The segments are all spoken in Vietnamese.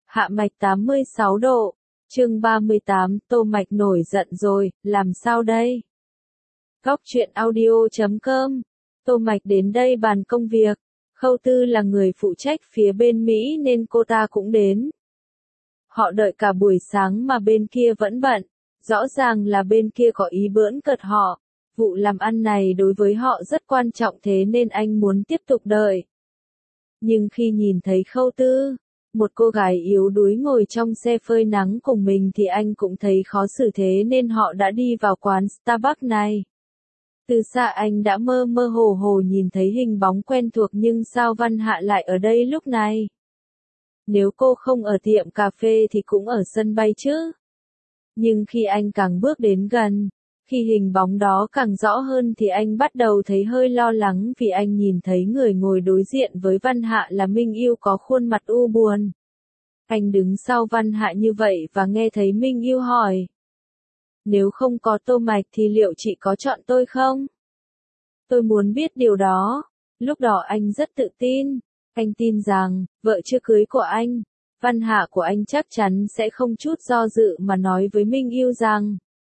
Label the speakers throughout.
Speaker 1: Hạ mạch 86 độ. Chương 38, Tô Mạch nổi giận rồi, làm sao đây? Góc truyện audio.com. Tô Mạch đến đây bàn công việc. Khâu Tư là người phụ trách phía bên Mỹ nên cô ta cũng đến. Họ đợi cả buổi sáng mà bên kia vẫn bận. Rõ ràng là bên kia có ý bỡn cợt họ. Vụ làm ăn này đối với họ rất quan trọng thế nên anh muốn tiếp tục đợi. Nhưng khi nhìn thấy Khâu Tư, một cô gái yếu đuối ngồi trong xe phơi nắng cùng mình thì anh cũng thấy khó xử thế nên họ đã đi vào quán Starbucks này. Từ xa anh đã mơ mơ hồ hồ nhìn thấy hình bóng quen thuộc nhưng sao Văn Hạ lại ở đây lúc này? Nếu cô không ở tiệm cà phê thì cũng ở sân bay chứ? Nhưng khi anh càng bước đến gần, khi hình bóng đó càng rõ hơn thì anh bắt đầu thấy hơi lo lắng vì anh nhìn thấy người ngồi đối diện với Văn Hạ là Minh Yêu có khuôn mặt u buồn. Anh đứng sau Văn Hạ như vậy và nghe thấy Minh Yêu hỏi. Nếu không có Tô Mạch thì liệu chị có chọn tôi không? Tôi muốn biết điều đó. Lúc đó anh rất tự tin. Anh tin rằng, vợ chưa cưới của anh, Văn Hạ của anh chắc chắn sẽ không chút do dự mà nói với Minh Yêu rằng.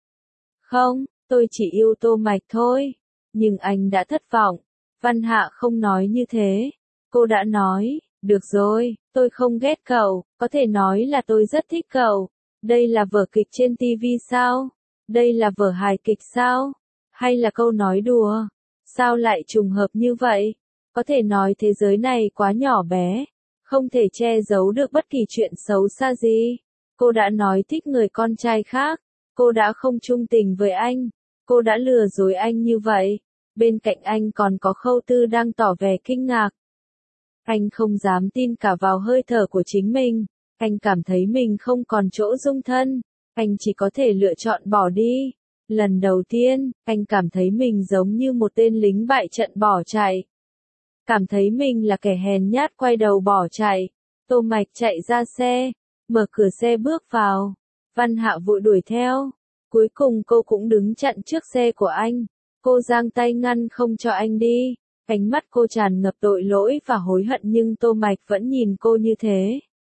Speaker 1: Không, tôi chỉ yêu Tô Mạch thôi. Nhưng anh đã thất vọng. Văn Hạ không nói như thế. Cô đã nói, được rồi, tôi không ghét cậu, có thể nói là tôi rất thích cậu. Đây là vở kịch trên TV sao? Đây là vở hài kịch sao? Hay là câu nói đùa? Sao lại trùng hợp như vậy? Có thể nói thế giới này quá nhỏ bé, không thể che giấu được bất kỳ chuyện xấu xa gì. Cô đã nói thích người con trai khác. Cô đã không trung tình với anh. Cô đã lừa dối anh như vậy. Bên cạnh anh còn có Khâu Tư đang tỏ vẻ kinh ngạc. Anh không dám tin cả vào hơi thở của chính mình. Anh cảm thấy mình không còn chỗ dung thân. Anh chỉ có thể lựa chọn bỏ đi. Lần đầu tiên, anh cảm thấy mình giống như một tên lính bại trận bỏ chạy. Cảm thấy mình là kẻ hèn nhát quay đầu bỏ chạy. Tô Mạch chạy ra xe, mở cửa xe bước vào. Văn Hạ vội đuổi theo. Cuối cùng cô cũng đứng chặn trước xe của anh. Cô giang tay ngăn không cho anh đi. Ánh mắt cô tràn ngập tội lỗi và hối hận nhưng Tô Mạch vẫn nhìn cô như thế.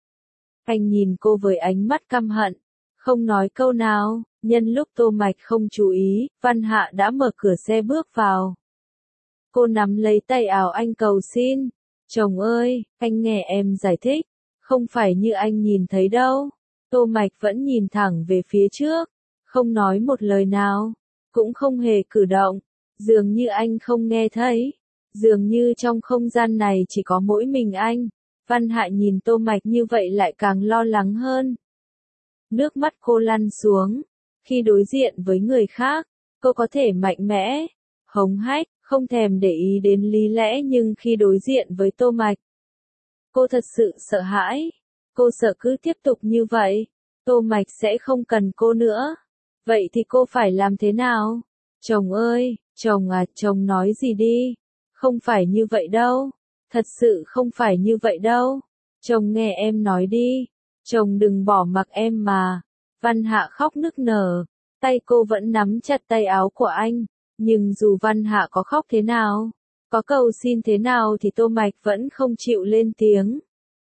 Speaker 1: Anh nhìn cô với ánh mắt căm hận. Không nói câu nào. Nhân lúc Tô Mạch không chú ý, Văn Hạ đã mở cửa xe bước vào. Cô nắm lấy tay áo anh cầu xin. Chồng ơi, anh nghe em giải thích. Không phải như anh nhìn thấy đâu. Tô Mạch vẫn nhìn thẳng về phía trước. Không nói một lời nào. Cũng không hề cử động. Dường như anh không nghe thấy. Dường như trong không gian này chỉ có mỗi mình anh. Văn Hạ nhìn Tô Mạch như vậy lại càng lo lắng hơn. Nước mắt cô lăn xuống. Khi đối diện với người khác, cô có thể mạnh mẽ, hống hách, không thèm để ý đến lý lẽ nhưng khi đối diện với Tô Mạch, cô thật sự sợ hãi. Cô sợ cứ tiếp tục như vậy, Tô Mạch sẽ không cần cô nữa. Vậy thì cô phải làm thế nào? Chồng ơi, chồng à, chồng nói gì đi? Không phải như vậy đâu. Thật sự không phải như vậy đâu. Chồng nghe em nói đi. Chồng đừng bỏ mặc em mà. Văn Hạ khóc nức nở. Tay cô vẫn nắm chặt tay áo của anh. Nhưng dù Văn Hạ có khóc thế nào, có cầu xin thế nào thì Tô Mạch vẫn không chịu lên tiếng.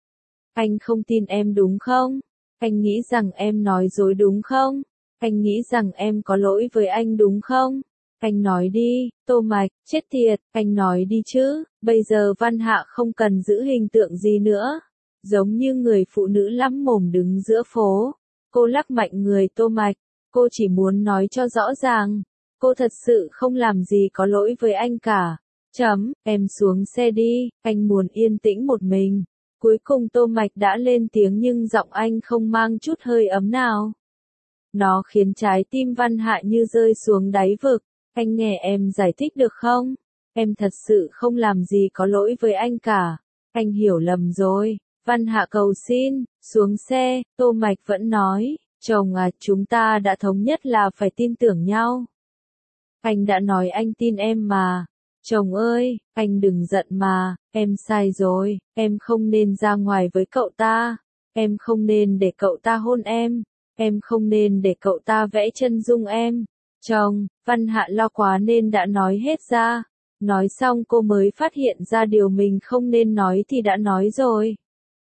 Speaker 1: Anh không tin em đúng không? Anh nghĩ rằng em nói dối đúng không? Anh nghĩ rằng em có lỗi với anh đúng không? Anh nói đi, Tô Mạch, chết tiệt, anh nói đi chứ. Bây giờ Văn Hạ không cần giữ hình tượng gì nữa. Giống như người phụ nữ lắm mồm đứng giữa phố. Cô lắc mạnh người Tô Mạch. Cô chỉ muốn nói cho rõ ràng. Cô thật sự không làm gì có lỗi với anh cả. Em xuống xe đi, anh muốn yên tĩnh một mình. Cuối cùng Tô Mạch đã lên tiếng nhưng giọng anh không mang chút hơi ấm nào. Nó khiến trái tim Văn Hạ như rơi xuống đáy vực. Anh nghe em giải thích được không? Em thật sự không làm gì có lỗi với anh cả. Anh hiểu lầm rồi. Văn Hạ cầu xin, xuống xe, Tô Mạch vẫn nói, chồng à, chúng ta đã thống nhất là phải tin tưởng nhau. Anh đã nói anh tin em mà. Chồng ơi, anh đừng giận mà, em sai rồi, em không nên ra ngoài với cậu ta. Em không nên để cậu ta hôn em. Em không nên để cậu ta vẽ chân dung em. Chồng, Văn Hạ lo quá nên đã nói hết ra. Nói xong cô mới phát hiện ra điều mình không nên nói thì đã nói rồi.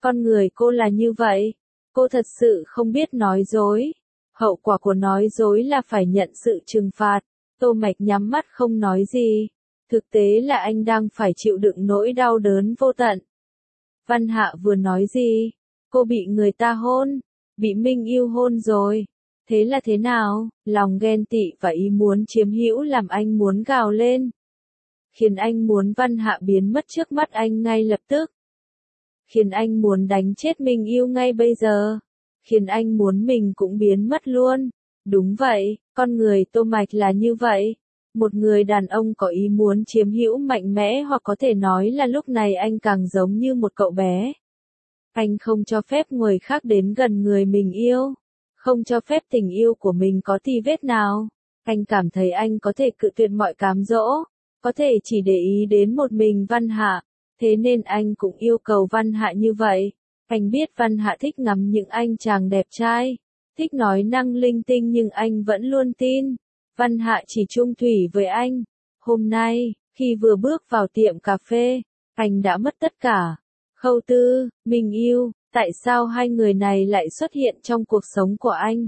Speaker 1: Con người cô là như vậy. Cô thật sự không biết nói dối. Hậu quả của nói dối là phải nhận sự trừng phạt. Tô Mạch nhắm mắt không nói gì. Thực tế là anh đang phải chịu đựng nỗi đau đớn vô tận. Văn Hạ vừa nói gì? Cô bị người ta hôn. Bị Minh Yêu hôn rồi. Thế là thế nào? Lòng ghen tị và ý muốn chiếm hữu làm anh muốn gào lên. Khiến anh muốn Văn Hạ biến mất trước mắt anh ngay lập tức. Khiến anh muốn đánh chết Minh Yêu ngay bây giờ. Khiến anh muốn mình cũng biến mất luôn. Đúng vậy, con người Tô Mạch là như vậy. Một người đàn ông có ý muốn chiếm hữu mạnh mẽ, hoặc có thể nói là lúc này anh càng giống như một cậu bé. Anh không cho phép người khác đến gần người mình yêu. Không cho phép tình yêu của mình có tì vết nào. Anh cảm thấy anh có thể cự tuyệt mọi cám dỗ. Có thể chỉ để ý đến một mình Văn Hạ. Thế nên anh cũng yêu cầu Văn Hạ như vậy. Anh biết Văn Hạ thích ngắm những anh chàng đẹp trai. Thích nói năng linh tinh, nhưng anh vẫn luôn tin. Văn Hạ chỉ chung thủy với anh. Hôm nay, khi vừa bước vào tiệm cà phê, anh đã mất tất cả. Khâu Tư, Minh Yêu, tại sao hai người này lại xuất hiện trong cuộc sống của anh?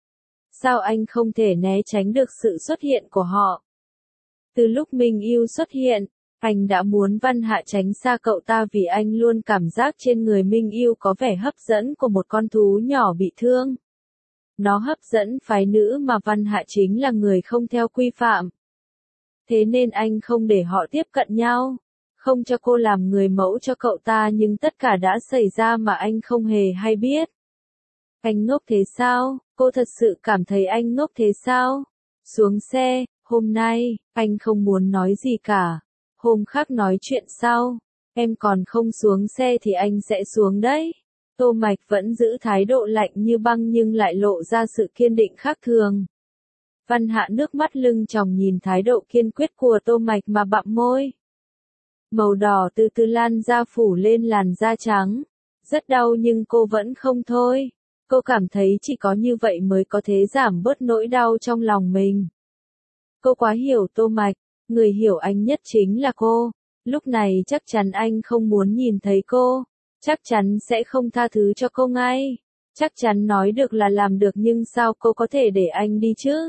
Speaker 1: Sao anh không thể né tránh được sự xuất hiện của họ? Từ lúc Minh Yêu xuất hiện, anh đã muốn Văn Hạ tránh xa cậu ta vì anh luôn cảm giác trên người Minh Yêu có vẻ hấp dẫn của một con thú nhỏ bị thương. Nó hấp dẫn phái nữ mà Văn Hạ chính là người không theo quy phạm. Thế nên anh không để họ tiếp cận nhau. Không cho cô làm người mẫu cho cậu ta, nhưng tất cả đã xảy ra mà anh không hề hay biết. Anh ngốc thế sao? Cô thật sự cảm thấy anh ngốc thế sao? Xuống xe, hôm nay, anh không muốn nói gì cả. Hôm khác nói chuyện sau. Em còn không xuống xe thì anh sẽ xuống đấy. Tô Mạch vẫn giữ thái độ lạnh như băng nhưng lại lộ ra sự kiên định khác thường. Văn Hạ nước mắt lưng tròng nhìn thái độ kiên quyết của Tô Mạch mà bặm môi. Màu đỏ từ từ lan ra phủ lên làn da trắng. Rất đau nhưng cô vẫn không thôi. Cô cảm thấy chỉ có như vậy mới có thể giảm bớt nỗi đau trong lòng mình. Cô quá hiểu Tô Mạch, người hiểu anh nhất chính là cô. Lúc này chắc chắn anh không muốn nhìn thấy cô. Chắc chắn sẽ không tha thứ cho cô ngay. Chắc chắn nói được là làm được, nhưng sao cô có thể để anh đi chứ?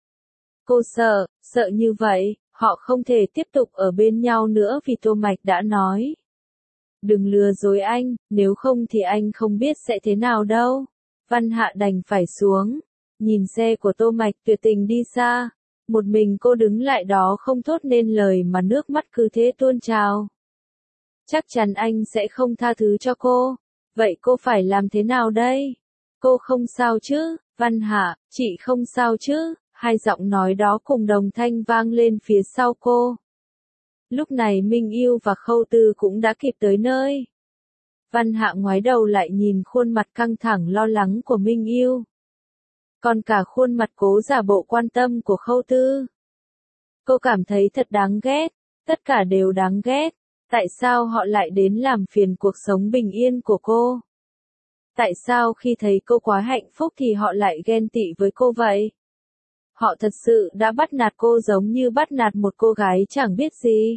Speaker 1: Cô sợ như vậy, họ không thể tiếp tục ở bên nhau nữa vì Tô Mạch đã nói. Đừng lừa dối anh, nếu không thì anh không biết sẽ thế nào đâu. Văn Hạ đành phải xuống. Nhìn xe của Tô Mạch tuyệt tình đi xa. Một mình cô đứng lại đó không thốt nên lời mà nước mắt cứ thế tuôn trào. Chắc chắn anh sẽ không tha thứ cho cô. Vậy cô phải làm thế nào đây? Cô không sao chứ? Văn Hạ, chị không sao chứ? Hai giọng nói đó cùng đồng thanh vang lên phía sau cô. Lúc này Minh Yêu và Khâu Tư cũng đã kịp tới nơi. Văn Hạ ngoái đầu lại nhìn khuôn mặt căng thẳng lo lắng của Minh Yêu. Còn cả khuôn mặt cố giả bộ quan tâm của Khâu Tư. Cô cảm thấy thật đáng ghét. Tất cả đều đáng ghét. Tại sao họ lại đến làm phiền cuộc sống bình yên của cô? Tại sao khi thấy cô quá hạnh phúc thì họ lại ghen tị với cô vậy? Họ thật sự đã bắt nạt cô giống như bắt nạt một cô gái chẳng biết gì.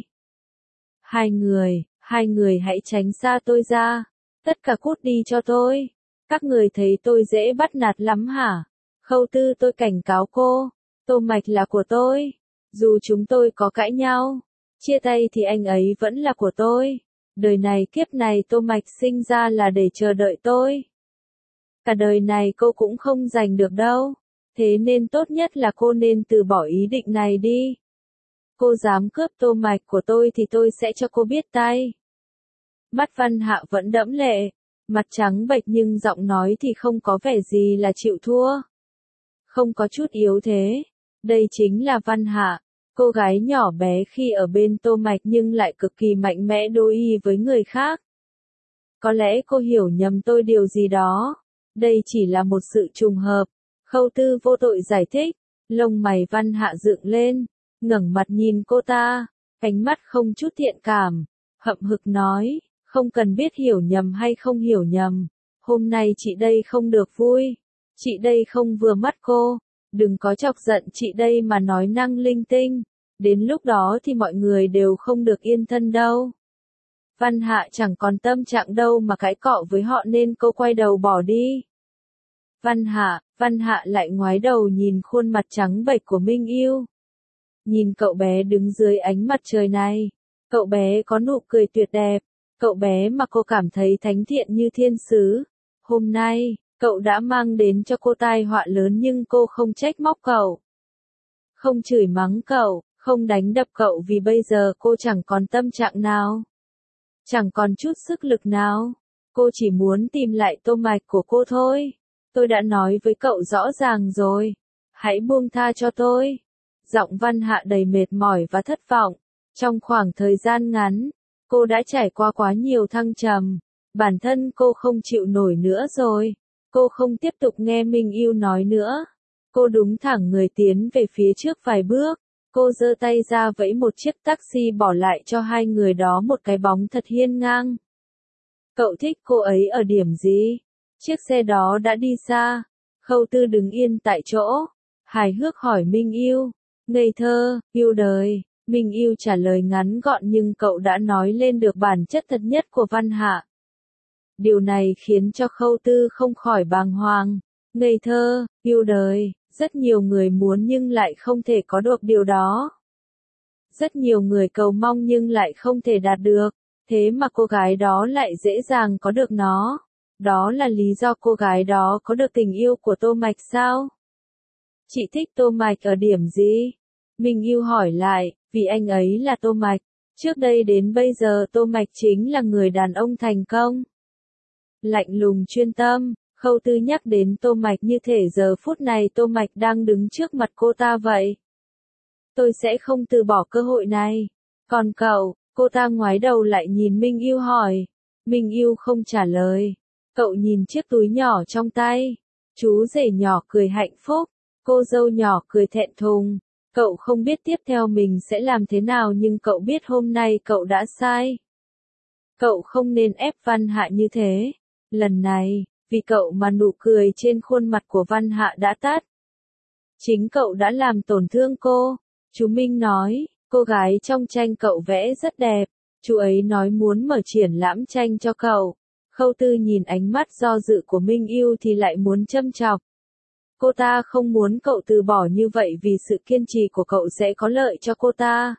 Speaker 1: Hai người hãy tránh xa tôi ra. Tất cả cút đi cho tôi. Các người thấy tôi dễ bắt nạt lắm hả? Khâu Tư, tôi cảnh cáo cô. Tô Mạch là của tôi. Dù chúng tôi có cãi nhau, chia tay thì anh ấy vẫn là của tôi. Đời này kiếp này Tô Mạch sinh ra là để chờ đợi tôi. Cả đời này cô cũng không giành được đâu. Thế nên tốt nhất là cô nên từ bỏ ý định này đi. Cô dám cướp Tô Mạch của tôi thì tôi sẽ cho cô biết tay. Mắt Văn Hạ vẫn đẫm lệ, mặt trắng bệch nhưng giọng nói thì không có vẻ gì là chịu thua. Không có chút yếu thế. Đây chính là Văn Hạ, cô gái nhỏ bé khi ở bên Tô Mạch nhưng lại cực kỳ mạnh mẽ đối y với người khác. Có lẽ cô hiểu nhầm tôi điều gì đó. Đây chỉ là một sự trùng hợp. Khâu Tư vô tội giải thích. Lông mày Văn Hạ dựng lên, ngẩng mặt nhìn cô ta, ánh mắt không chút thiện cảm, hậm hực nói, không cần biết hiểu nhầm hay không hiểu nhầm. Hôm nay chị đây không được vui. Chị đây không vừa mắt cô. Đừng có chọc giận chị đây mà nói năng linh tinh. Đến lúc đó thì mọi người đều không được yên thân đâu. Văn Hạ chẳng còn tâm trạng đâu mà cãi cọ với họ nên cô quay đầu bỏ đi. Văn Hạ lại ngoái đầu nhìn khuôn mặt trắng bệch của Minh Yêu. Nhìn cậu bé đứng dưới ánh mặt trời này. Cậu bé có nụ cười tuyệt đẹp. Cậu bé mà cô cảm thấy thánh thiện như thiên sứ. Hôm nay, cậu đã mang đến cho cô tai họa lớn nhưng cô không trách móc cậu. Không chửi mắng cậu, không đánh đập cậu vì bây giờ cô chẳng còn tâm trạng nào. Chẳng còn chút sức lực nào. Cô chỉ muốn tìm lại tô mạch của cô thôi. Tôi đã nói với cậu rõ ràng rồi. Hãy buông tha cho tôi. Giọng Văn Hạ đầy mệt mỏi và thất vọng. Trong khoảng thời gian ngắn, cô đã trải qua quá nhiều thăng trầm. Bản thân cô không chịu nổi nữa rồi. Cô không tiếp tục nghe Minh Yêu nói nữa. Cô đúng thẳng người tiến về phía trước vài bước. Cô giơ tay ra vẫy một chiếc taxi bỏ lại cho hai người đó một cái bóng thật hiên ngang. Cậu thích cô ấy ở điểm gì? Chiếc xe đó đã đi xa. Khâu Tư đứng yên tại chỗ. Hài hước hỏi Minh Yêu. Ngây thơ, yêu đời. Minh Yêu trả lời ngắn gọn nhưng cậu đã nói lên được bản chất thật nhất của Văn Hạ. Điều này khiến cho Khâu Tư không khỏi bàng hoàng. Ngây thơ, yêu đời, rất nhiều người muốn nhưng lại không thể có được điều đó. Rất nhiều người cầu mong nhưng lại không thể đạt được, thế mà cô gái đó lại dễ dàng có được nó. Đó là lý do cô gái đó có được tình yêu của Tô Mạch sao? Chị thích Tô Mạch ở điểm gì? Minh Yêu hỏi lại, vì anh ấy là Tô Mạch. Trước đây đến bây giờ Tô Mạch chính là người đàn ông thành công. Lạnh lùng chuyên tâm, Khâu Tư nhắc đến Tô Mạch như thể giờ phút này Tô Mạch đang đứng trước mặt cô ta vậy. Tôi sẽ không từ bỏ cơ hội này. Còn cậu, cô ta ngoái đầu lại nhìn Minh Yêu hỏi. Minh Yêu không trả lời. Cậu nhìn chiếc túi nhỏ trong tay. Chú rể nhỏ cười hạnh phúc. Cô dâu nhỏ cười thẹn thùng. Cậu không biết tiếp theo mình sẽ làm thế nào nhưng cậu biết hôm nay cậu đã sai. Cậu không nên ép Văn Hạ như thế. Lần này, vì cậu mà nụ cười trên khuôn mặt của Văn Hạ đã tắt. Chính cậu đã làm tổn thương cô. Chú Minh nói, cô gái trong tranh cậu vẽ rất đẹp. Chú ấy nói muốn mở triển lãm tranh cho cậu. Khâu Tư nhìn ánh mắt do dự của Minh Yêu thì lại muốn châm chọc. Cô ta không muốn cậu từ bỏ như vậy vì sự kiên trì của cậu sẽ có lợi cho cô ta.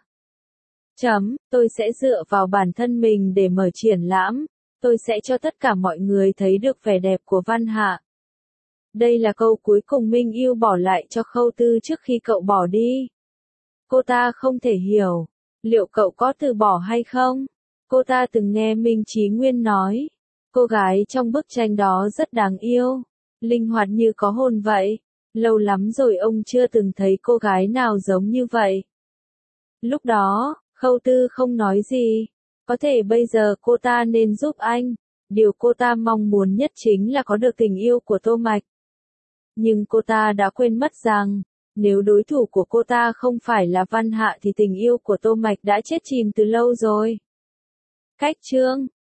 Speaker 1: Tôi sẽ dựa vào bản thân mình để mở triển lãm. Tôi sẽ cho tất cả mọi người thấy được vẻ đẹp của Văn Hạ. Đây là câu cuối cùng Minh Yêu bỏ lại cho Khâu Tư trước khi cậu bỏ đi. Cô ta không thể hiểu, liệu cậu có từ bỏ hay không? Cô ta từng nghe Minh Chí Nguyên nói, cô gái trong bức tranh đó rất đáng yêu, linh hoạt như có hồn vậy. Lâu lắm rồi ông chưa từng thấy cô gái nào giống như vậy. Lúc đó, Khâu Tư không nói gì. Có thể bây giờ cô ta nên giúp anh. Điều cô ta mong muốn nhất chính là có được tình yêu của Tô Mạch. Nhưng cô ta đã quên mất rằng, nếu đối thủ của cô ta không phải là Văn Hạ thì tình yêu của Tô Mạch đã chết chìm từ lâu rồi. Cách chương